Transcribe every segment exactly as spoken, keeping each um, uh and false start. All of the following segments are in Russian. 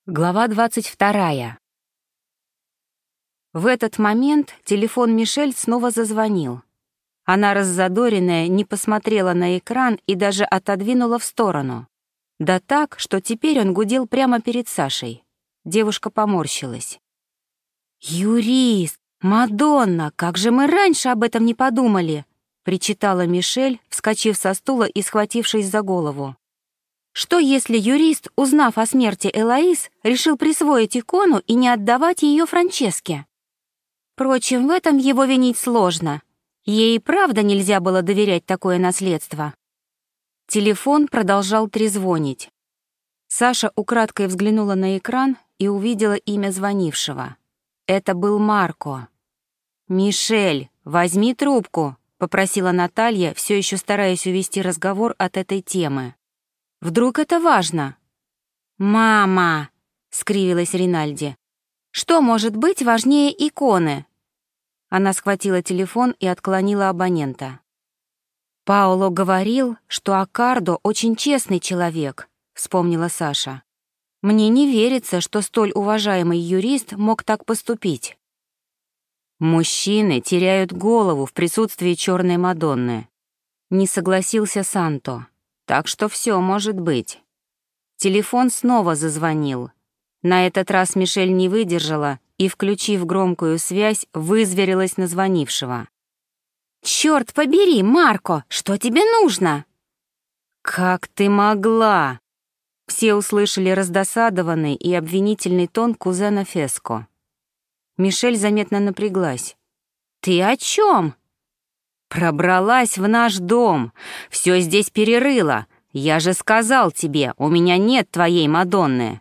Глава двадцать вторая. В этот момент телефон Мишель снова зазвонил. Она, раззадоренная, не посмотрела на экран и даже отодвинула в сторону. Да так, что теперь он гудел прямо перед Сашей. Девушка поморщилась. «Юрист! Мадонна! Как же мы раньше об этом не подумали!» — причитала Мишель, вскочив со стула и схватившись за голову. Что, если юрист, узнав о смерти Элоиз, решил присвоить икону и не отдавать ее Франческе? Впрочем, в этом его винить сложно. Ей и правда нельзя было доверять такое наследство. Телефон продолжал трезвонить. Саша украдкой взглянула на экран и увидела имя звонившего. Это был Марко. «Мишель, возьми трубку», — попросила Наталья, все еще стараясь увести разговор от этой темы. Вдруг это важно? «Мама!» — скривилась Ринальди. «Что может быть важнее иконы?» Она схватила телефон и отклонила абонента. «Паоло говорил, что Аккардо очень честный человек», — вспомнила Саша. «Мне не верится, что столь уважаемый юрист мог так поступить». «Мужчины теряют голову в присутствии черной Мадонны», — не согласился Санто. Так что все может быть. Телефон снова зазвонил. На этот раз Мишель не выдержала и, включив громкую связь, вызверилась на звонившего. «Чёрт побери, Марко, что тебе нужно?» «Как ты могла?» Все услышали раздосадованный и обвинительный тон кузена Феско. Мишель заметно напряглась. «Ты о чем?» «Пробралась в наш дом, все здесь перерыла. Я же сказал тебе, у меня нет твоей Мадонны».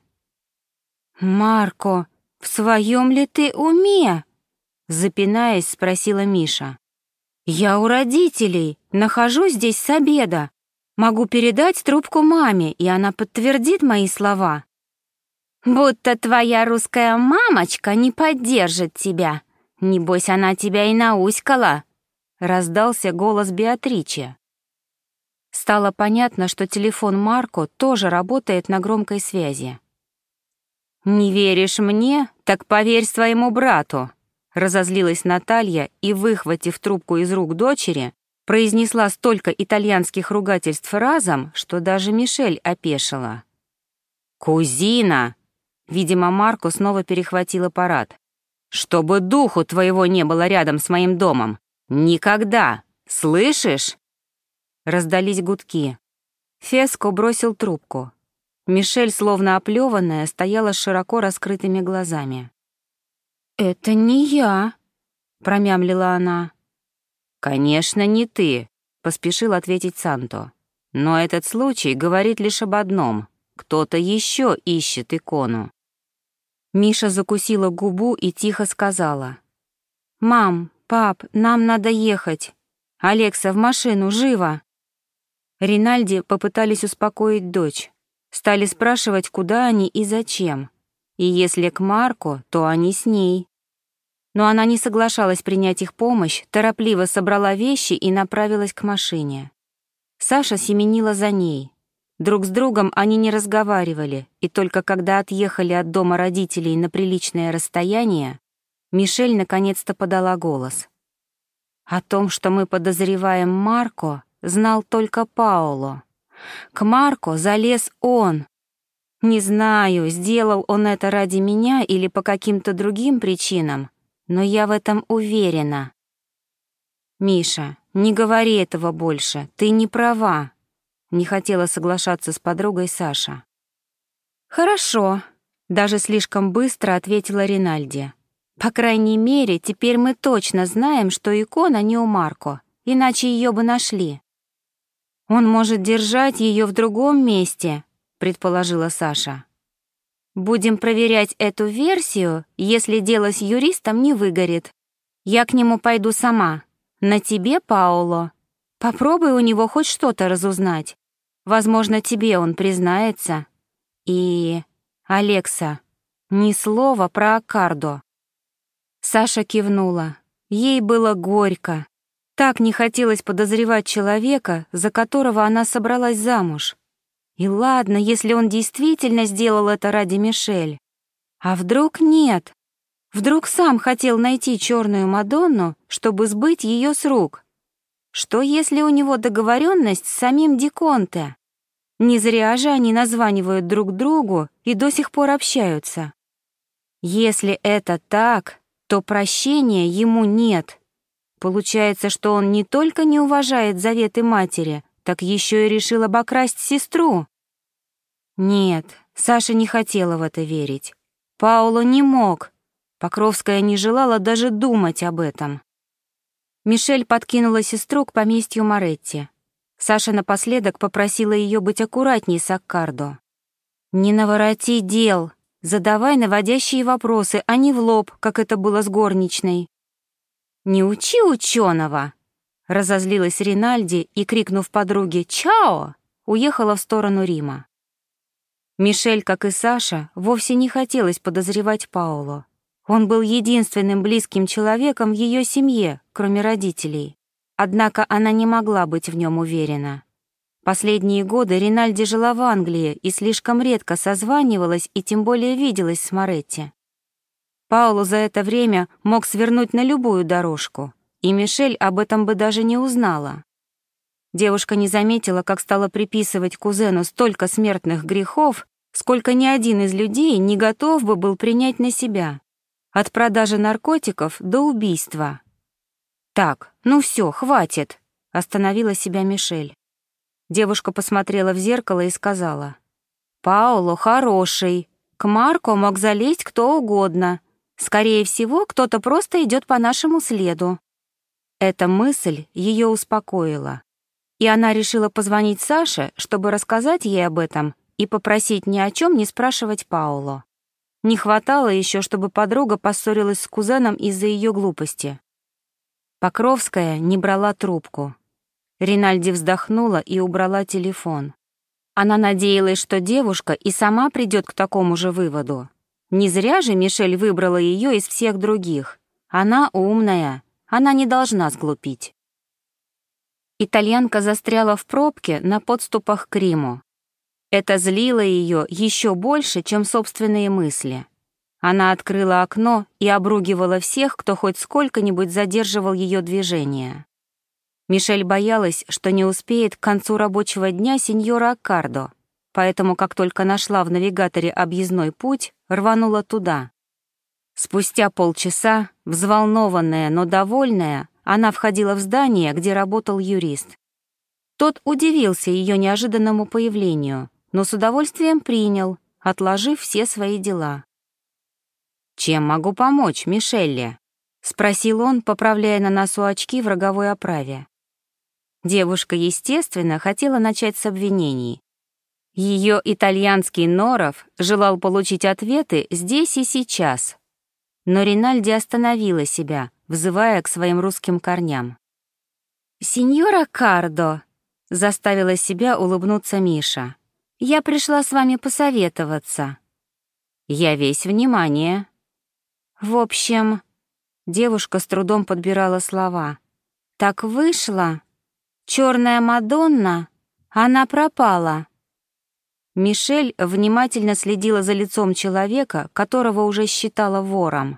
«Марко, в своем ли ты уме?» Запинаясь, спросила Миша. «Я у родителей, нахожусь здесь с обеда. Могу передать трубку маме, и она подтвердит мои слова». «Будто твоя русская мамочка не поддержит тебя. Небось, она тебя и науськала», — раздался голос Беатриче. Стало понятно, что телефон Марко тоже работает на громкой связи. «Не веришь мне? Так поверь своему брату», — разозлилась Наталья и, выхватив трубку из рук дочери, произнесла столько итальянских ругательств разом, что даже Мишель опешила. «Кузина!» — видимо, Марко снова перехватил аппарат. «Чтобы духу твоего не было рядом с моим домом! Никогда! Слышишь?» Раздались гудки. Феско бросил трубку. Мишель, словно оплеванная, стояла с широко раскрытыми глазами. «Это не я», — промямлила она. «Конечно, не ты», — поспешил ответить Санто. «Но этот случай говорит лишь об одном. Кто-то еще ищет икону». Миша закусила губу и тихо сказала. «Мам, пап, нам надо ехать. Алекса, в машину, живо!» Ринальди попытались успокоить дочь. Стали спрашивать, куда они и зачем. И если к Марко, то они с ней. Но она не соглашалась принять их помощь, торопливо собрала вещи и направилась к машине. Саша семенила за ней. Друг с другом они не разговаривали, и только когда отъехали от дома родителей на приличное расстояние, Мишель наконец-то подала голос. «О том, что мы подозреваем Марко, знал только Паоло. К Марко залез он. Не знаю, сделал он это ради меня или по каким-то другим причинам, но я в этом уверена». «Миша, не говори этого больше, ты не права», — не хотела соглашаться с подругой Саша. «Хорошо», — даже слишком быстро ответила Ринальди. «По крайней мере, теперь мы точно знаем, что икона не у Марко, иначе ее бы нашли». «Он может держать ее в другом месте», — предположила Саша. «Будем проверять эту версию, если дело с юристом не выгорит. Я к нему пойду сама. На тебе, Паоло. Попробуй у него хоть что-то разузнать. Возможно, тебе он признается. И... Алекса, ни слова про Аккардо». Саша кивнула. Ей было горько. Так не хотелось подозревать человека, за которого она собралась замуж. И ладно, если он действительно сделал это ради Мишель. А вдруг нет? Вдруг сам хотел найти черную Мадонну, чтобы сбыть ее с рук? Что если у него договоренность с самим Ди Конте? Не зря же они названивают друг другу и до сих пор общаются. Если это так, то прощения ему нет. Получается, что он не только не уважает заветы матери, так еще и решил обокрасть сестру. Нет, Саша не хотела в это верить. Пауло не мог. Покровская не желала даже думать об этом. Мишель подкинула сестру к поместью Моретти. Саша напоследок попросила ее быть аккуратней с Аккардо. «Не навороти дел, задавай наводящие вопросы, а не в лоб, как это было с горничной». «Не учи ученого!» — разозлилась Ринальди и, крикнув подруге «Чао!», уехала в сторону Рима. Мишель, как и Саша, вовсе не хотелось подозревать Пауло. Он был единственным близким человеком в ее семье, кроме родителей. Однако она не могла быть в нем уверена. Последние годы Ринальди жила в Англии и слишком редко созванивалась и тем более виделась с Моретти. Пауло за это время мог свернуть на любую дорожку, и Мишель об этом бы даже не узнала. Девушка не заметила, как стала приписывать кузену столько смертных грехов, сколько ни один из людей не готов бы был принять на себя. От продажи наркотиков до убийства. «Так, ну все, хватит», — остановила себя Мишель. Девушка посмотрела в зеркало и сказала: «Пауло хороший, к Марко мог залезть кто угодно. Скорее всего, кто-то просто идет по нашему следу». Эта мысль ее успокоила, и она решила позвонить Саше, чтобы рассказать ей об этом и попросить ни о чем не спрашивать Пауло. Не хватало еще, чтобы подруга поссорилась с кузеном из-за ее глупости. Покровская не брала трубку. Ринальди вздохнула и убрала телефон. Она надеялась, что девушка и сама придет к такому же выводу. Не зря же Мишель выбрала ее из всех других. Она умная, она не должна сглупить. Итальянка застряла в пробке на подступах к Риму. Это злило ее еще больше, чем собственные мысли. Она открыла окно и обругивала всех, кто хоть сколько-нибудь задерживал ее движение. Мишель боялась, что не успеет к концу рабочего дня сеньора Аккардо, поэтому, как только нашла в навигаторе объездной путь, рванула туда. Спустя полчаса, взволнованная, но довольная, она входила в здание, где работал юрист. Тот удивился ее неожиданному появлению, но с удовольствием принял, отложив все свои дела. «Чем могу помочь, Мишелле?» — спросил он, поправляя на носу очки в роговой оправе. Девушка, естественно, хотела начать с обвинений. Ее итальянский норов желал получить ответы здесь и сейчас. Но Ринальди остановила себя, взывая к своим русским корням. «Сеньора Кардо», — заставила себя улыбнуться Миша, — «я пришла с вами посоветоваться». «Я весь внимание». В общем, девушка с трудом подбирала слова. «Так вышло. Черная Мадонна, она пропала». Мишель внимательно следила за лицом человека, которого уже считала вором.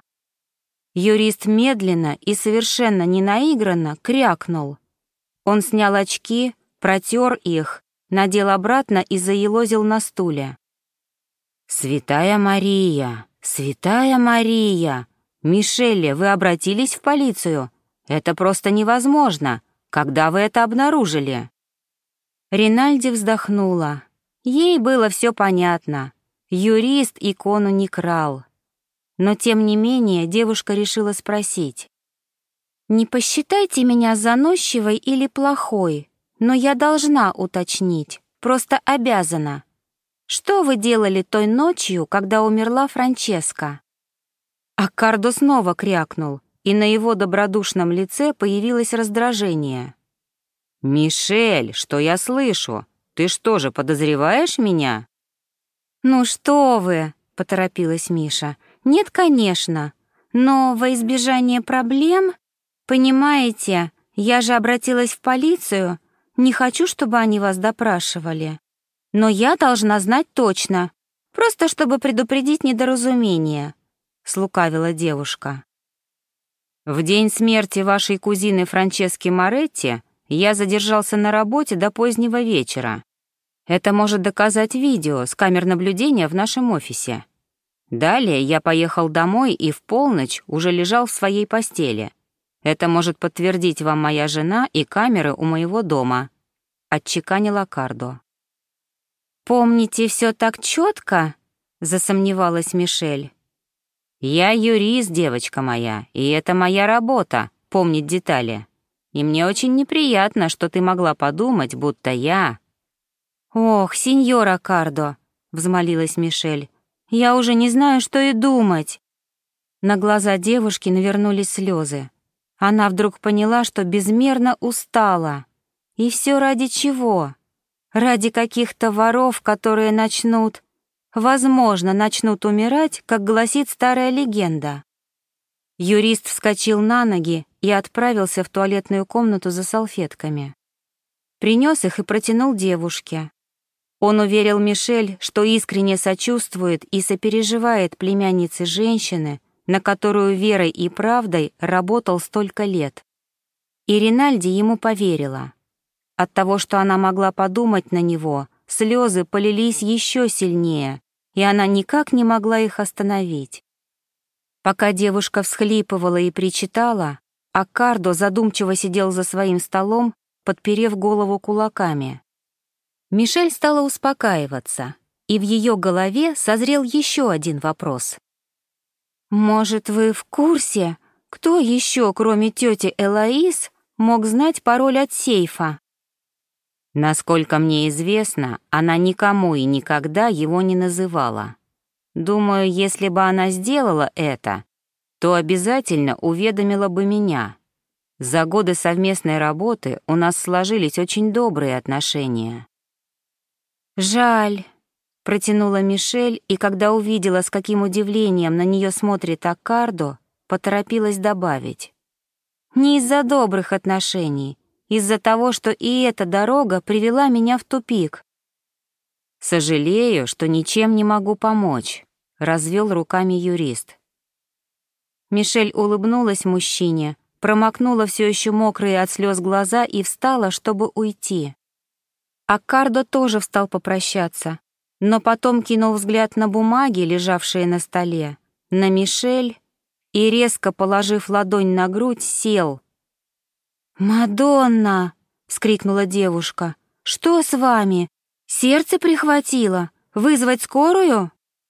Юрист медленно и совершенно ненаигранно крякнул. Он снял очки, протер их, надел обратно и заелозил на стуле. «Святая Мария! Святая Мария! Мишелле, вы обратились в полицию? Это просто невозможно! Когда вы это обнаружили?» Ринальди вздохнула. Ей было все понятно. Юрист икону не крал. Но тем не менее девушка решила спросить. «Не посчитайте меня заносчивой или плохой, но я должна уточнить, просто обязана. Что вы делали той ночью, когда умерла Франческа?» Аккардо снова крякнул, и на его добродушном лице появилось раздражение. «Мишель, что я слышу? Ты что же, подозреваешь меня?» «Ну что вы», — поторопилась Миша, — «нет, конечно, но во избежание проблем, понимаете, я же обратилась в полицию, не хочу, чтобы они вас допрашивали. Но я должна знать точно, просто чтобы предупредить недоразумение», — слукавила девушка. «В день смерти вашей кузины Франчески Моретти я задержался на работе до позднего вечера. Это может доказать видео с камер наблюдения в нашем офисе. Далее я поехал домой и в полночь уже лежал в своей постели. Это может подтвердить вам моя жена и камеры у моего дома», — отчеканила Кардо. «Помните все так четко?» — засомневалась Мишель. «Я юрист, девочка моя, и это моя работа — помнить детали. И мне очень неприятно, что ты могла подумать, будто я...» «Ох, сеньора Кардо», — взмолилась Мишель, — «я уже не знаю, что и думать». На глаза девушки навернулись слезы. Она вдруг поняла, что безмерно устала. И все ради чего? Ради каких-то воров, которые начнут... Возможно, начнут умирать, как гласит старая легенда. Юрист вскочил на ноги и отправился в туалетную комнату за салфетками. Принес их и протянул девушке. Он уверил Мишель, что искренне сочувствует и сопереживает племяннице женщины, на которую верой и правдой работал столько лет. И Ринальди ему поверила. От того, что она могла подумать на него, слезы полились еще сильнее, и она никак не могла их остановить. Пока девушка всхлипывала и причитала, а Кардо задумчиво сидел за своим столом, подперев голову кулаками. Мишель стала успокаиваться, и в ее голове созрел еще один вопрос. «Может, вы в курсе, кто еще, кроме тети Элоиз, мог знать пароль от сейфа?» Насколько мне известно, она никому и никогда его не называла. Думаю, если бы она сделала это, то обязательно уведомила бы меня. За годы совместной работы у нас сложились очень добрые отношения. «Жаль», — протянула Мишель, и когда увидела, с каким удивлением на нее смотрит Аккардо, поторопилась добавить. «Не из-за добрых отношений, из-за того, что и эта дорога привела меня в тупик». «Сожалею, что ничем не могу помочь», — развел руками юрист. Мишель улыбнулась мужчине, промокнула все еще мокрые от слез глаза и встала, чтобы уйти. Аккардо тоже встал попрощаться, но потом кинул взгляд на бумаги, лежавшие на столе, на Мишель и, резко положив ладонь на грудь, сел. «Мадонна!» — вскрикнула девушка. «Что с вами? Сердце прихватило? Вызвать скорую?»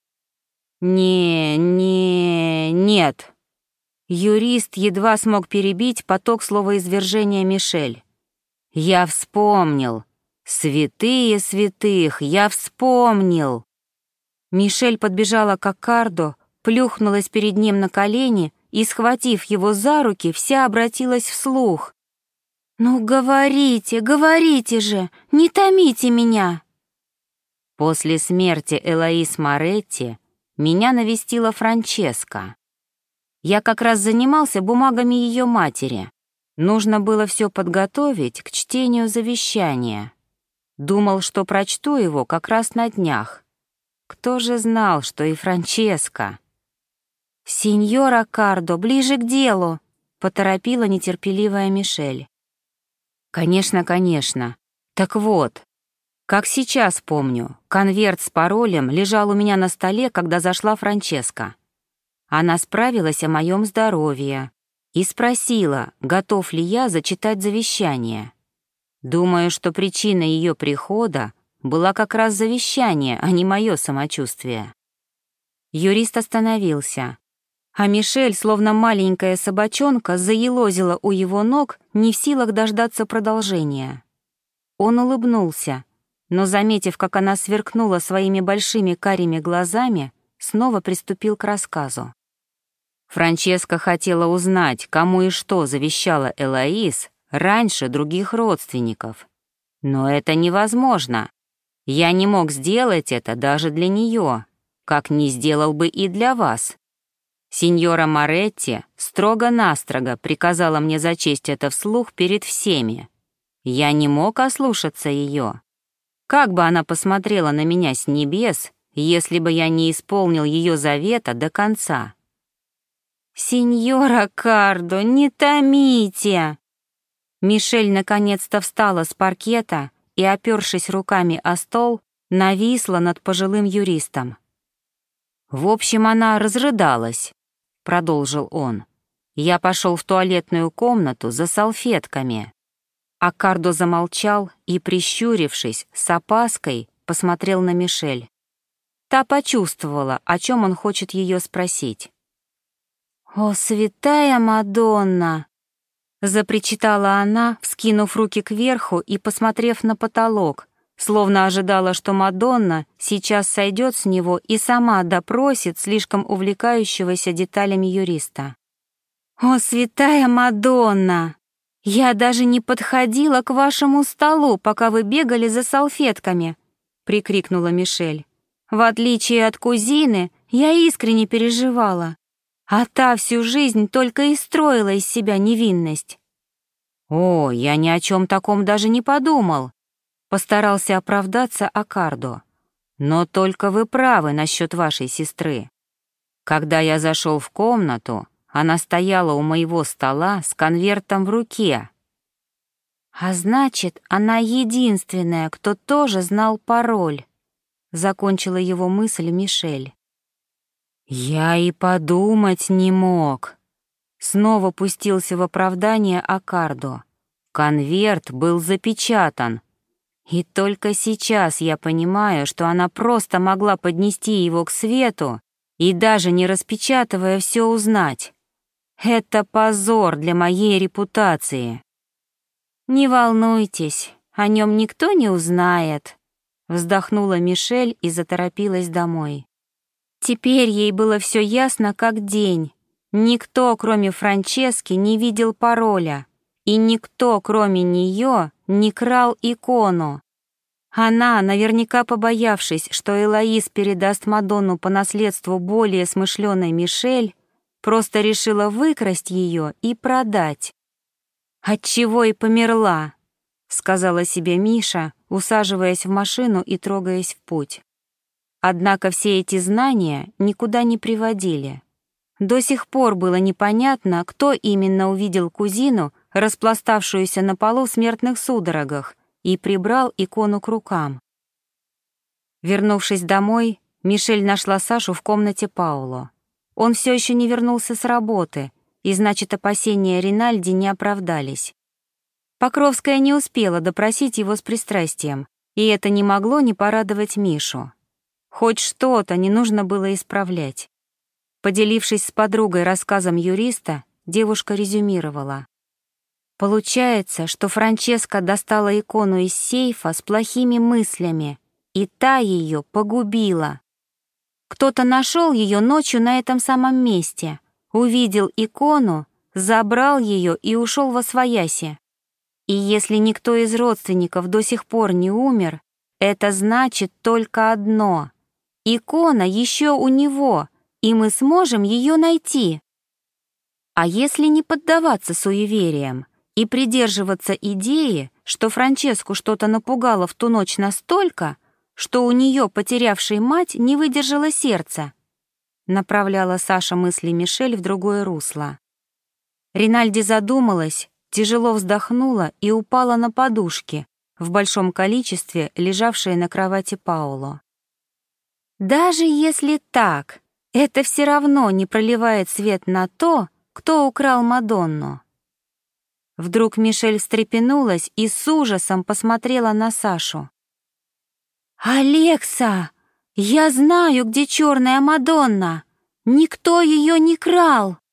«Не, не, нет». Юрист едва смог перебить поток словоизвержения Мишель. «Я вспомнил. Святые святых, я вспомнил!» Мишель подбежала к Аккардо, плюхнулась перед ним на колени и, схватив его за руки, вся обратилась вслух. «Ну, говорите, говорите же, не томите меня!» После смерти Элоиз Моретти меня навестила Франческа. Я как раз занимался бумагами ее матери. Нужно было все подготовить к чтению завещания. Думал, что прочту его как раз на днях. Кто же знал, что и Франческа? «Сеньора Кардо, ближе к делу!» — поторопила нетерпеливая Мишель. «Конечно, конечно. Так вот, как сейчас помню, конверт с паролем лежал у меня на столе, когда зашла Франческа. Она справилась о моем здоровье и спросила, готов ли я зачитать завещание. Думаю, что причина ее прихода была как раз завещание, а не мое самочувствие». Юрист остановился, а Мишель, словно маленькая собачонка, заелозила у его ног, не в силах дождаться продолжения. Он улыбнулся, но, заметив, как она сверкнула своими большими карими глазами, снова приступил к рассказу. Франческа хотела узнать, кому и что завещала Элоиз раньше других родственников. Но это невозможно. Я не мог сделать это даже для нее, как не сделал бы и для вас. Сеньора Моретти строго-настрого приказала мне зачесть это вслух перед всеми. Я не мог ослушаться ее. Как бы она посмотрела на меня с небес, если бы я не исполнил ее завета до конца? «Синьора Кардо, не томите!» Мишель наконец-то встала с паркета и, опёршись руками о стол, нависла над пожилым юристом. «В общем, она разрыдалась», — продолжил он. «Я пошел в туалетную комнату за салфетками». А Кардо замолчал и, прищурившись, с опаской посмотрел на Мишель. Та почувствовала, о чем он хочет ее спросить. «О, святая Мадонна!» — запричитала она, вскинув руки кверху и посмотрев на потолок, словно ожидала, что Мадонна сейчас сойдет с него и сама допросит слишком увлекающегося деталями юриста. «О, святая Мадонна! Я даже не подходила к вашему столу, пока вы бегали за салфетками!» — прикрикнула Мишель. «В отличие от кузины, я искренне переживала, а та всю жизнь только и строила из себя невинность». «О, я ни о чем таком даже не подумал», — постарался оправдаться Аккардо. «Но только вы правы насчет вашей сестры. Когда я зашел в комнату, она стояла у моего стола с конвертом в руке». «А значит, она единственная, кто тоже знал пароль», — закончила его мысль Мишель. «Я и подумать не мог», — снова пустился в оправдание Аккардо. «Конверт был запечатан. И только сейчас я понимаю, что она просто могла поднести его к свету и даже не распечатывая все узнать. Это позор для моей репутации». «Не волнуйтесь, о нем никто не узнает», — вздохнула Мишель и заторопилась домой. Теперь ей было все ясно как день. Никто, кроме Франчески, не видел пароля, и никто, кроме нее, не крал икону. Она, наверняка побоявшись, что Элоиз передаст Мадонну по наследству более смышленой Мишель, просто решила выкрасть ее и продать. «Отчего и померла», — сказала себе Миша, усаживаясь в машину и трогаясь в путь. Однако все эти знания никуда не приводили. До сих пор было непонятно, кто именно увидел кузину, распластавшуюся на полу в смертных судорогах, и прибрал икону к рукам. Вернувшись домой, Мишель нашла Сашу в комнате Пауло. Он все еще не вернулся с работы, и значит, опасения Ринальди не оправдались. Покровская не успела допросить его с пристрастием, и это не могло не порадовать Мишу. Хоть что-то не нужно было исправлять. Поделившись с подругой рассказом юриста, девушка резюмировала. Получается, что Франческа достала икону из сейфа с плохими мыслями, и та ее погубила. Кто-то нашел ее ночью на этом самом месте, увидел икону, забрал ее и ушел восвояси. И если никто из родственников до сих пор не умер, это значит только одно — икона еще у него, и мы сможем ее найти. А если не поддаваться суевериям и придерживаться идеи, что Франческу что-то напугало в ту ночь настолько, что у нее, потерявшей мать, не выдержало сердце, направляла Саша мысли Мишель в другое русло. Ринальди задумалась, тяжело вздохнула и упала на подушки, в большом количестве лежавшие на кровати Пауло. Даже если так, это все равно не проливает свет на то, кто украл Мадонну. Вдруг Мишель встрепенулась и с ужасом посмотрела на Сашу. «Алекса, я знаю, где черная Мадонна! Никто ее не крал!»